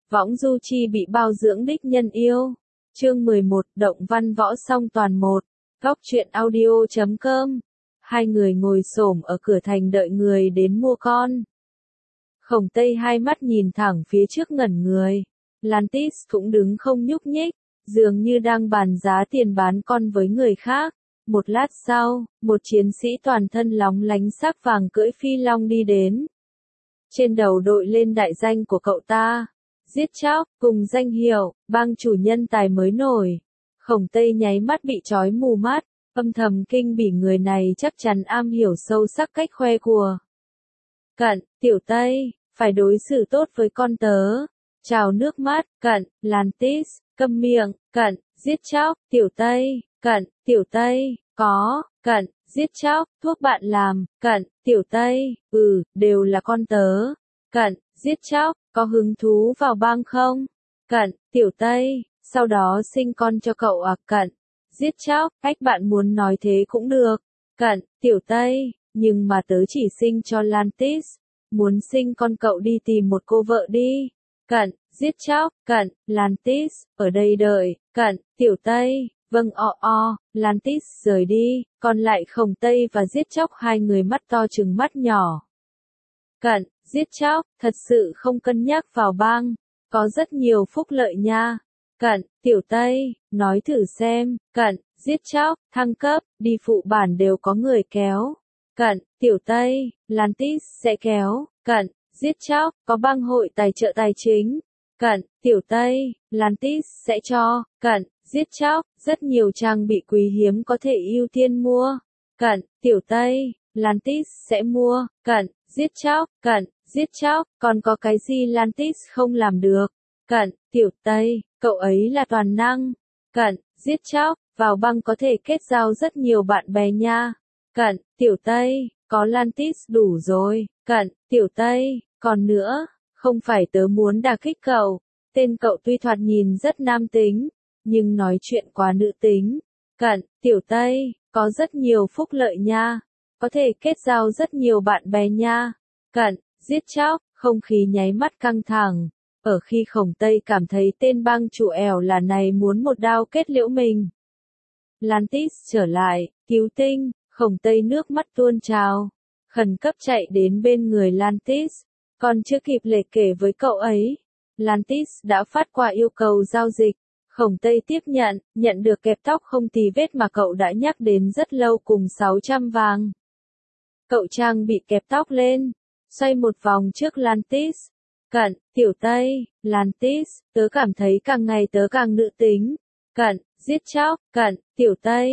Võng du chi bị bao dưỡng đích nhân yêu. Chương 11, động văn võ song toàn 1. Góc truyện audio.com. Hai người ngồi xổm ở cửa thành đợi người đến mua con. Khổng Tây hai mắt nhìn thẳng phía trước ngẩn người. Lantis cũng đứng không nhúc nhích, dường như đang bàn giá tiền bán con với người khác. Một lát sau, một chiến sĩ toàn thân lóng lánh sắc vàng cưỡi phi long đi đến. Trên đầu đội lên đại danh của cậu ta. Giết chóc, cùng danh hiệu, bang chủ nhân tài mới nổi. Khổng Tây nháy mắt bị trói mù mắt, âm thầm kinh bỉ người này chắc chắn am hiểu sâu sắc cách khoe của. Cận, tiểu Tây, phải đối xử tốt với con tớ. Trào nước mắt, cận, Lantis, câm miệng, cận, giết chóc, tiểu Tây, cận, tiểu Tây, có, cận, giết chóc, thuốc bạn làm, cận, tiểu Tây, đều là con tớ. Cận, giết chóc, có hứng thú vào bang không? Cận, tiểu Tây, sau đó sinh con cho cậu à? Cận, giết chóc, cách bạn muốn nói thế cũng được. Cận, tiểu Tây, nhưng mà tớ chỉ sinh cho Lantis. Muốn sinh con cậu đi tìm một cô vợ đi. Cận, giết chóc, cận, Lantis, ở đây đợi. Cận, tiểu Tây, vâng Lantis rời đi, còn lại Khổng Tây và giết chóc hai người mắt to trừng mắt nhỏ. Cận, giết chóc, thật sự không cân nhắc vào bang, có rất nhiều phúc lợi nha. Cận, tiểu Tây, nói thử xem. Cận, giết chóc, thăng cấp, đi phụ bản đều có người kéo. Cận, tiểu Tây, Lantis sẽ kéo. Cận, giết chóc, có bang hội tài trợ tài chính. Cận, tiểu Tây, Lantis sẽ cho. Cận, giết chóc, rất nhiều trang bị quý hiếm có thể ưu tiên mua. Cận, tiểu Tây, Lantis sẽ mua. Cận, giết chóc, cận, giết chóc, còn có cái gì Lantis không làm được? Cận, tiểu Tây, cậu ấy là toàn năng. Cận, giết chóc, vào bang có thể kết giao rất nhiều bạn bè nha. Cận, tiểu Tây, có Lantis đủ rồi. Cận, tiểu Tây, còn nữa, không phải tớ muốn đả kích cậu. Tên cậu tuy thoạt nhìn rất nam tính, nhưng nói chuyện quá nữ tính. Cận, tiểu Tây, có rất nhiều phúc lợi nha. Có thể kết giao rất nhiều bạn bè nha. Cận, giết chóc, không khí nháy mắt căng thẳng. Ở khi Khổng Tây cảm thấy tên bang chủ ẻo là này muốn một đao kết liễu mình. Lantis trở lại, cứu tinh, Khổng Tây nước mắt tuôn trào. Khẩn cấp chạy đến bên người Lantis. Còn chưa kịp lề kể với cậu ấy. Lantis đã phát qua yêu cầu giao dịch. Khổng Tây tiếp nhận được kẹp tóc không tì vết mà cậu đã nhắc đến rất lâu cùng 600 vàng. Cậu trang bị kẹp tóc lên, xoay một vòng trước Lantis. Cận, tiểu Tây, Lantis, tớ cảm thấy càng ngày tớ càng nữ tính. Cận, giết chóc, cận, tiểu Tây,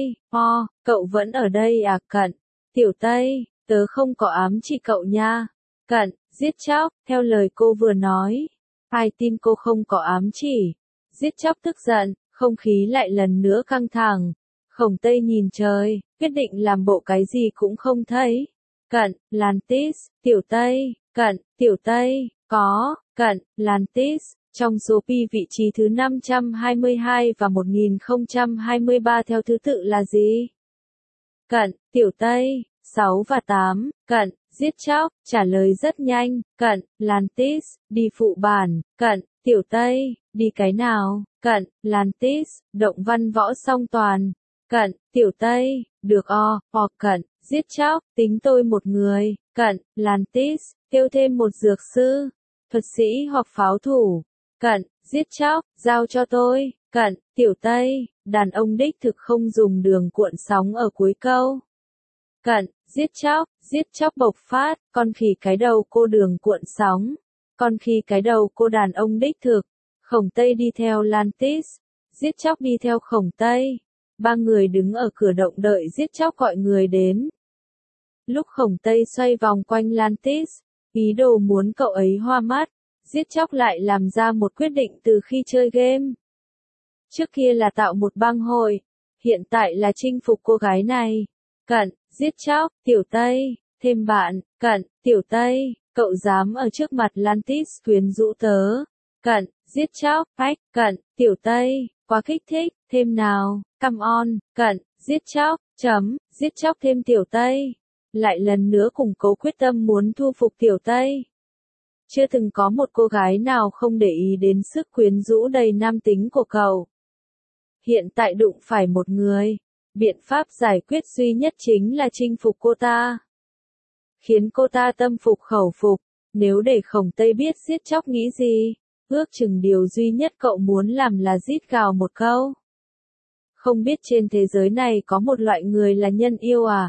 cậu vẫn ở đây à? Cận, tiểu Tây, tớ không có ám chỉ cậu nha. Cận, giết chóc, theo lời cô vừa nói. Ai tin cô không có ám chỉ. Giết chóc tức giận, không khí lại lần nữa căng thẳng. Khổng Tây nhìn trời, quyết định làm bộ cái gì cũng không thấy. Cận, Lantis, tiểu Tây, cận, tiểu Tây, có, cận, Lantis, trong số pi vị trí thứ 522 và 1023 theo thứ tự là gì? Cận, tiểu Tây, 6 và 8, cận, giết chóc, trả lời rất nhanh. Cận, Lantis, đi phụ bản. Cận, tiểu Tây, đi cái nào? Cận, Lantis, động văn võ song toàn. Cận, tiểu Tây, được cận, giết chóc, tính tôi một người. Cận, Lantis, kêu thêm một dược sư, thuật sĩ hoặc pháo thủ. Cận, giết chóc, giao cho tôi. Cận, tiểu Tây, đàn ông đích thực không dùng đường cuộn sóng ở cuối câu. Cận, giết chóc bộc phát, con khỉ cái đầu cô đường cuộn sóng. Con khỉ cái đầu cô đàn ông đích thực. Khổng Tây đi theo Lantis, giết chóc đi theo Khổng Tây. Ba người đứng ở cửa động đợi giết chóc gọi người đến. Lúc Khổng Tây xoay vòng quanh Lantis, ý đồ muốn cậu ấy hoa mắt, giết chóc lại làm ra một quyết định từ khi chơi game. Trước kia là tạo một bang hội, hiện tại là chinh phục cô gái này. Cận, giết chóc, tiểu Tây, thêm bạn. Cận, tiểu Tây, cậu dám ở trước mặt Lantis quyến rũ tớ. Cận, giết chóc, cận, tiểu Tây, quá kích thích, thêm nào, come on. Cận, giết chóc, giết chóc thêm tiểu Tây. Lại lần nữa củng cố quyết tâm muốn thu phục tiểu Tây. Chưa từng có một cô gái nào không để ý đến sức quyến rũ đầy nam tính của cậu. Hiện tại đụng phải một người, biện pháp giải quyết duy nhất chính là chinh phục cô ta. Khiến cô ta tâm phục khẩu phục, nếu để Khổng Tây biết giết chóc nghĩ gì, ước chừng điều duy nhất cậu muốn làm là rít gào một câu. Không biết trên thế giới này có một loại người là nhân yêu à?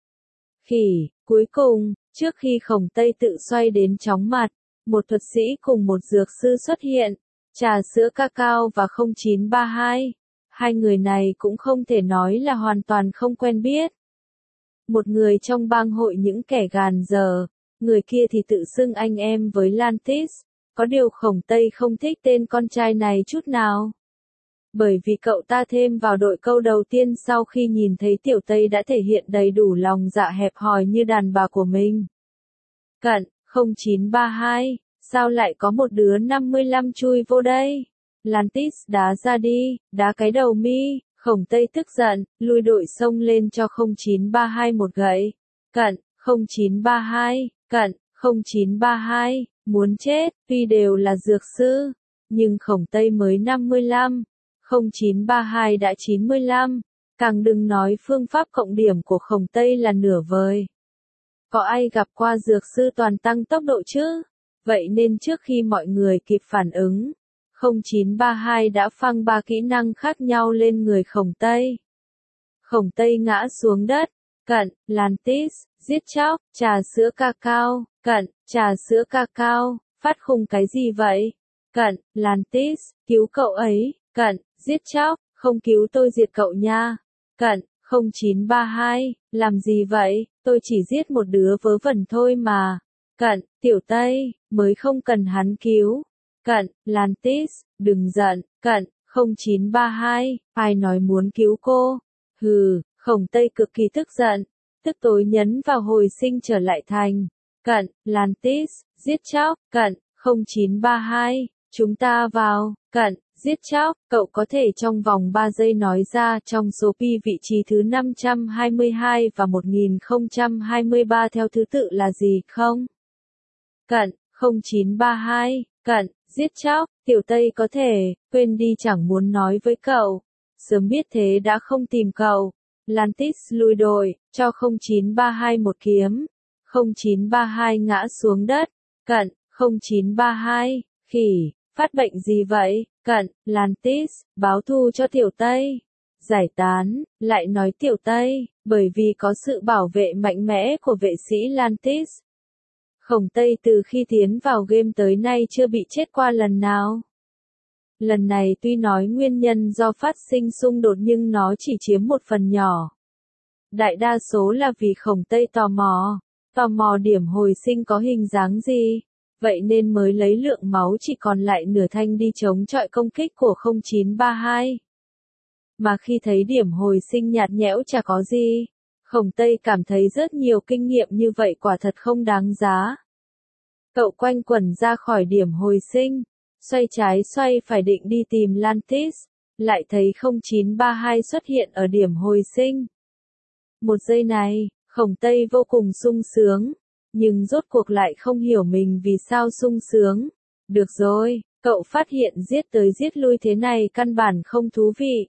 Khỉ, cuối cùng, trước khi Khổng Tây tự xoay đến chóng mặt, một thuật sĩ cùng một dược sư xuất hiện, trà sữa cacao và 0932. Hai người này cũng không thể nói là hoàn toàn không quen biết. Một người trong bang hội những kẻ gàn giờ, người kia thì tự xưng anh em với Lantis, có điều Khổng Tây không thích tên con trai này chút nào. Bởi vì cậu ta thêm vào đội câu đầu tiên sau khi nhìn thấy Tiểu Tây đã thể hiện đầy đủ lòng dạ hẹp hòi như đàn bà của mình. Cận, 0932, sao lại có một đứa 55 chui vô đây? Lantis đá ra đi, đá cái đầu mi. Khổng Tây tức giận, lui đội xông lên cho 0932 một gậy. Cận, 0932, cận, 0932, muốn chết, tuy đều là dược sư, nhưng Khổng Tây mới 55, 0932 đã 95, càng đừng nói phương pháp cộng điểm của Khổng Tây là nửa vời. Có ai gặp qua dược sư toàn tăng tốc độ chứ? Vậy nên trước khi mọi người kịp phản ứng, 0932 đã phăng 3 kỹ năng khác nhau lên người Khổng Tây. Khổng Tây ngã xuống đất, cận, Lantis, giết chóc, trà sữa cacao, cận, trà sữa cacao, phát khùng cái gì vậy? Cận, Lantis, cứu cậu ấy, cận, giết chóc, không cứu tôi diệt cậu nha. Cận, 0932, làm gì vậy, tôi chỉ giết một đứa vớ vẩn thôi mà. Cận, Tiểu Tây, mới không cần hắn cứu. Cận, Lantis, đừng giận, cận, 0932, ai nói muốn cứu cô? Hừ, Khổng Tây cực kỳ tức giận, tức tối nhấn vào hồi sinh trở lại thành. Cận, Lantis, giết chóc, cận, 0932, chúng ta vào, cận, giết chóc, cậu có thể trong vòng 3 giây nói ra trong số pi vị trí thứ 522 và 1023 theo thứ tự là gì không? Cận, 0932, cận, giết chóc, Tiểu Tây có thể, quên đi chẳng muốn nói với cậu. Sớm biết thế đã không tìm cậu. Lantis lui đội, cho 0932 một kiếm. 0932 ngã xuống đất. Cận, 0932, khỉ, phát bệnh gì vậy? Cận, Lantis, báo thù cho Tiểu Tây. Giải tán, lại nói Tiểu Tây, bởi vì có sự bảo vệ mạnh mẽ của vệ sĩ Lantis. Khổng Tây từ khi tiến vào game tới nay chưa bị chết qua lần nào. Lần này tuy nói nguyên nhân do phát sinh xung đột nhưng nó chỉ chiếm một phần nhỏ. Đại đa số là vì Khổng Tây tò mò điểm hồi sinh có hình dáng gì, vậy nên mới lấy lượng máu chỉ còn lại nửa thanh đi chống chọi công kích của 0932. Mà khi thấy điểm hồi sinh nhạt nhẽo chả có gì, Khổng Tây cảm thấy rất nhiều kinh nghiệm như vậy quả thật không đáng giá. Cậu quanh quẩn ra khỏi điểm hồi sinh, xoay trái xoay phải định đi tìm Lantis, lại thấy 0932 xuất hiện ở điểm hồi sinh. Một giây này, Khổng Tây vô cùng sung sướng, nhưng rốt cuộc lại không hiểu mình vì sao sung sướng. Được rồi, cậu phát hiện giết tới giết lui thế này căn bản không thú vị.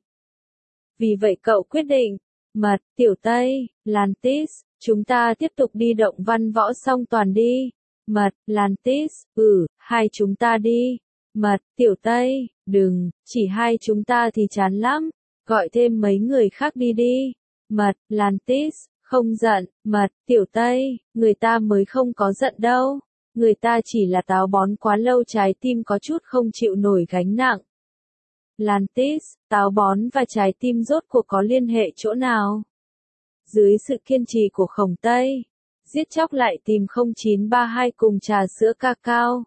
Vì vậy cậu quyết định, mật, Tiểu Tây, Lantis, chúng ta tiếp tục đi động văn võ song toàn đi. Mật, Lantis, hai chúng ta đi. Mật, Tiểu Tây, đừng, chỉ hai chúng ta thì chán lắm, gọi thêm mấy người khác đi đi. Mật, Lantis, không giận, mật, Tiểu Tây, người ta mới không có giận đâu. Người ta chỉ là táo bón quá lâu trái tim có chút không chịu nổi gánh nặng. Lantis, táo bón và trái tim rốt cuộc có liên hệ chỗ nào? Dưới sự kiên trì của Khổng Tây, giết chóc lại tìm 0932 cùng trà sữa cacao.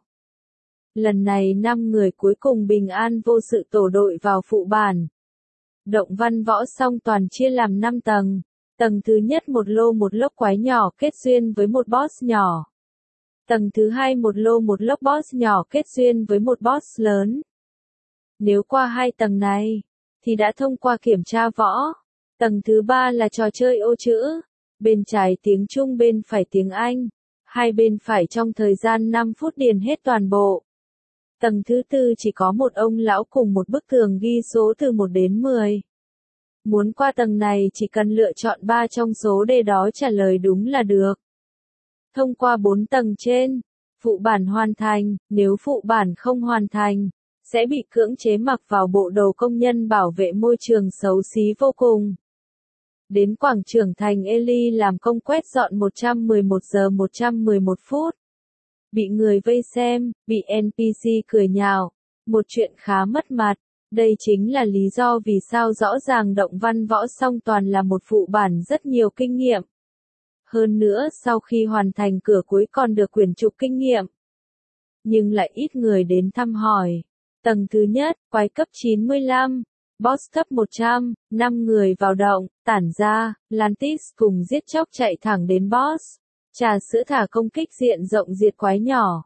Lần này 5 người cuối cùng bình an vô sự tổ đội vào phụ bản. Động văn võ song toàn chia làm 5 tầng. Tầng thứ nhất một lô một lốc quái nhỏ kết duyên với một boss nhỏ. Tầng thứ hai một lô một lốc boss nhỏ kết duyên với một boss lớn. Nếu qua 2 tầng này, thì đã thông qua kiểm tra võ. Tầng thứ 3 là trò chơi ô chữ. Bên trái tiếng Trung bên phải tiếng Anh. Hai bên phải trong thời gian 5 phút điền hết toàn bộ. Tầng thứ tư chỉ có một ông lão cùng một bức tường ghi số từ 1 đến 10. Muốn qua tầng này chỉ cần lựa chọn 3 trong số đề đó trả lời đúng là được. Thông qua 4 tầng trên, phụ bản hoàn thành, nếu phụ bản không hoàn thành, sẽ bị cưỡng chế mặc vào bộ đồ công nhân bảo vệ môi trường xấu xí vô cùng. Đến quảng trường thành Eli làm công quét dọn 111 giờ 111 phút. Bị người vây xem, bị NPC cười nhạo, một chuyện khá mất mặt. Đây chính là lý do vì sao rõ ràng Động Văn Võ Song Toàn là một phụ bản rất nhiều kinh nghiệm. Hơn nữa sau khi hoàn thành cửa cuối còn được quyển trục kinh nghiệm. Nhưng lại ít người đến thăm hỏi. Tầng thứ nhất, quái cấp 95, boss cấp 100, 5 người vào động, tản ra, Lantis cùng giết chóc chạy thẳng đến boss. Trà sữa thả công kích diện rộng diệt quái nhỏ.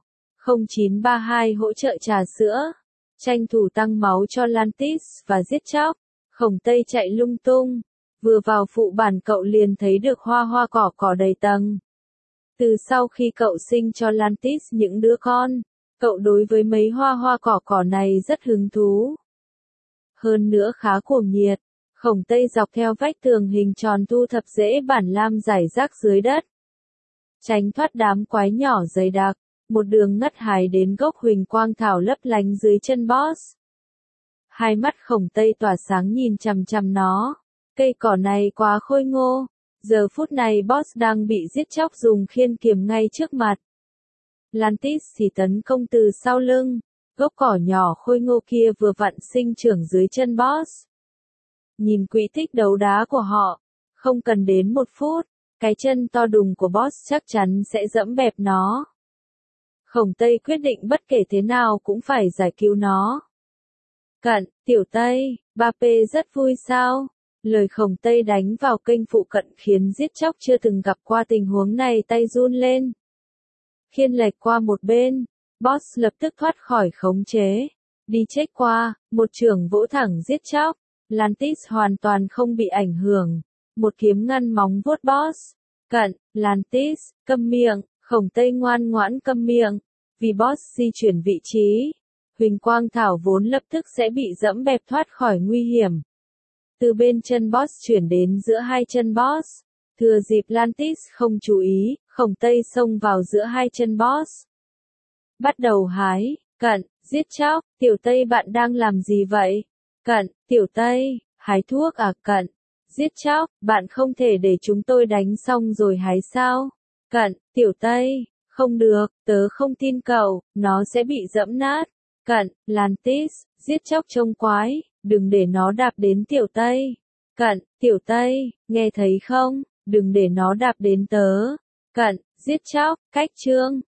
0932 hỗ trợ trà sữa. Tranh thủ tăng máu cho Lantis và giết chóc. Khổng Tây chạy lung tung. Vừa vào phụ bản cậu liền thấy được hoa cỏ đầy tầng. Từ sau khi cậu sinh cho Lantis những đứa con, cậu đối với mấy hoa cỏ này rất hứng thú. Hơn nữa khá cuồng nhiệt. Khổng Tây dọc theo vách tường hình tròn thu thập rễ bản lam rải rác dưới đất. Tránh thoát đám quái nhỏ dày đặc, một đường ngất hái đến gốc huỳnh quang thảo lấp lánh dưới chân boss. Hai mắt Khổng Tây tỏa sáng nhìn chằm chằm nó. Cây cỏ này quá khôi ngô. Giờ phút này boss đang bị giết chóc dùng khiên kiềm ngay trước mặt. Lantis thì tấn công từ sau lưng. Gốc cỏ nhỏ khôi ngô kia vừa vặn sinh trưởng dưới chân boss. Nhìn quỹ tích đấu đá của họ, không cần đến 1 phút, cái chân to đùng của boss chắc chắn sẽ dẫm bẹp nó. Khổng Tây quyết định bất kể thế nào cũng phải giải cứu nó. Cận, Tiểu Tây, ba P rất vui sao? Lời Khổng Tây đánh vào kênh phụ cận khiến giết chóc chưa từng gặp qua tình huống này tay run lên. Khiên lệch qua một bên, boss lập tức thoát khỏi khống chế. Đi check qua, một chưởng vỗ thẳng giết chóc. Lantis hoàn toàn không bị ảnh hưởng. Một kiếm ngăn móng vuốt boss. Cận, Lantis, câm miệng. Khổng Tây ngoan ngoãn câm miệng. Vì boss di chuyển vị trí, huỳnh quang thảo vốn lập tức sẽ bị dẫm bẹp thoát khỏi nguy hiểm. Từ bên chân boss chuyển đến giữa hai chân boss. Thừa dịp Lantis không chú ý, Khổng Tây xông vào giữa hai chân boss. Bắt đầu hái. Cận, giết chóc. Tiểu Tây bạn đang làm gì vậy? Cận, Tiểu Tây, hái thuốc à? Cận, giết chóc, bạn không thể để chúng tôi đánh xong rồi hái sao? Cận, Tiểu Tây, không được, tớ không tin cậu, nó sẽ bị dẫm nát. Cận, Lantis, giết chóc trông quái, đừng để nó đạp đến Tiểu Tây. Cận, Tiểu Tây, nghe thấy không? Đừng để nó đạp đến tớ. Cận, giết chóc, cách chương.